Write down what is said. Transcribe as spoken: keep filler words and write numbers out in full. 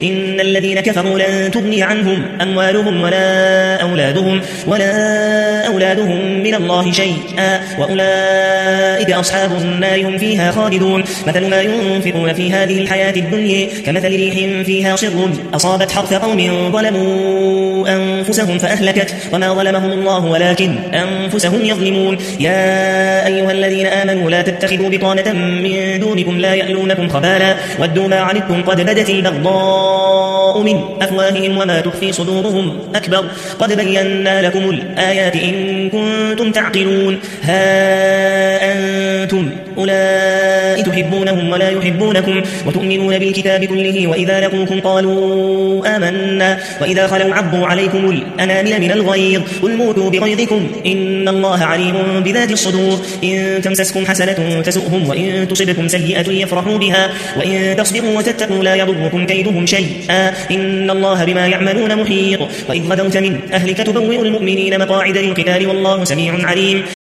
إن الذين كفروا لن تغني عنهم أموالهم ولا أولادهم ولا أولادهم من الله شيئا وأولئك أصحاب النار هم فيها خالدون. مثل ما ينفقون في هذه الحياة الدنيا كمثل ريح فيها صر أصابت حرث قوم ظلموا أنفسهم فأهلكت وما ظلمهم الله ولكن أنفسهم يظلمون. يا أيها الذين آمنوا لا تتخذوا بطانة من دونكم لا يألونكم خبالا ودوا ما عنتم قد بدت البغضاء من أفواههم وما تخفي صدورهم أكبر قد بينا لكم الآيات إن كنتم تعقلون. ها أنتم أولئك تحبونهم ولا يحبونكم وتؤمنون بالكتاب كله وإذا لقوكم قالوا آمنا وإذا خلوا عضوا عليكم الأنامل من الغيظ قل موتوا بغيظكم إن الله عليم بذات الصدور. إن تمسسكم حسنة تسؤهم وإن تصبكم سيئة يفرحوا بها وإن تصبروا وتتقوا لا يضركم كيدهم شيئا إن الله بما يعملون محيط. وإذ غدوت من أهلك تبوئ المؤمنين مقاعد للقتال والله سميع عليم.